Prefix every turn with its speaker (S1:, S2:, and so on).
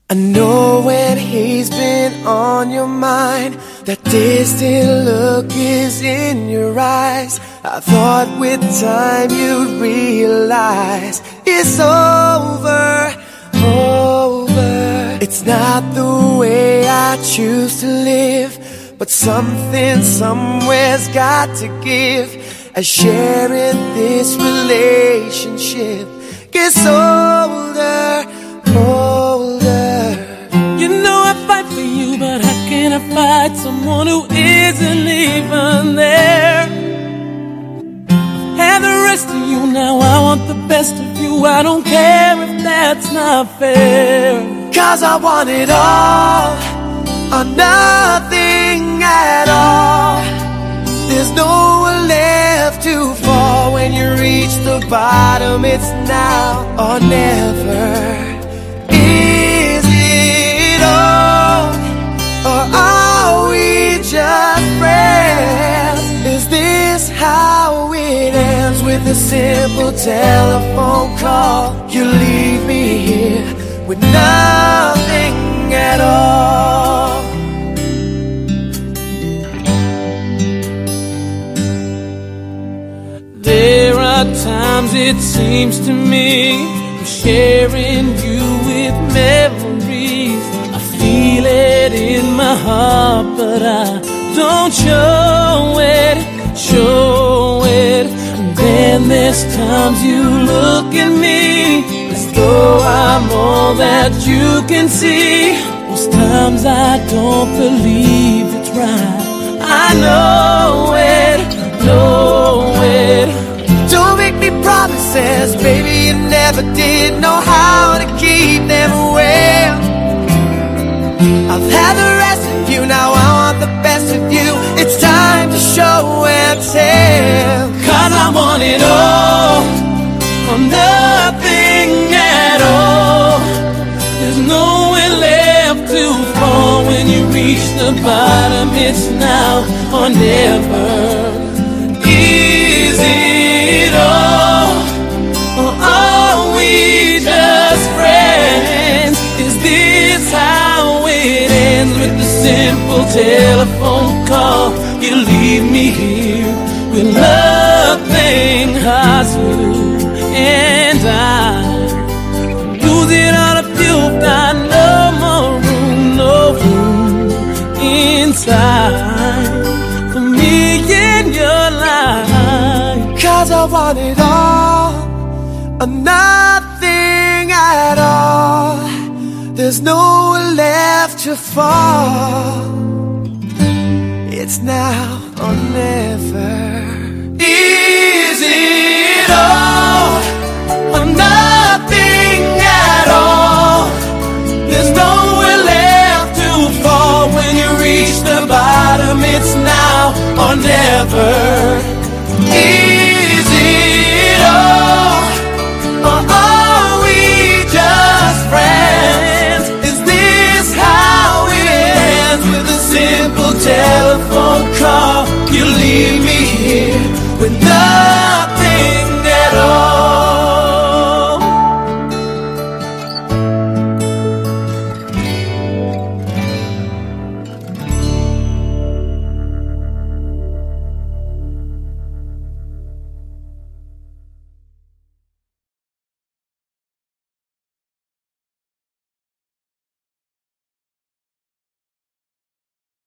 S1: I know when he's been on your mind, that distant look is in your eyes. I thought with time you'd realize it's over. It's not the way I choose to live, but something somewhere's got to give, as sharing this relationship gets older.
S2: You know I fight for you, but how can I fight someone who isn't even there? Have the rest of you now, I want the best of you. I don't care if that's not fair,
S1: 'cause I want it all or nothing at all. There's nowhere left to fall. When you reach the bottom, it's now or never. Is it all, or are we just friends? Is this how it ends, with a simple telephone call? You leave me here with nothing at all.
S2: There are times it seems to me I'm sharing you with memories. I feel it in my heart, but I don't show it. And then there's times you look at me as though I'm all that you can see. Most times I don't believe it's right. I know it.
S1: Don't make me promises, baby, you never did know how to keep them well. I've had the rest of you, now I want the best of you. It's time to show and tell,
S2: 'cause I want it all or nothing at all. There's nowhere left to fall. When you reach the bottom, it's now or never. Is it all, or are we just friends? Is this how it ends, with a simple telephone call? You leave me here with nothing. Cause you and I lose it all if you've got no more room, no room inside for me in your life.
S1: 'Cause I want it all or nothing at all. There's nowhere left to fall. It's now or never. Is it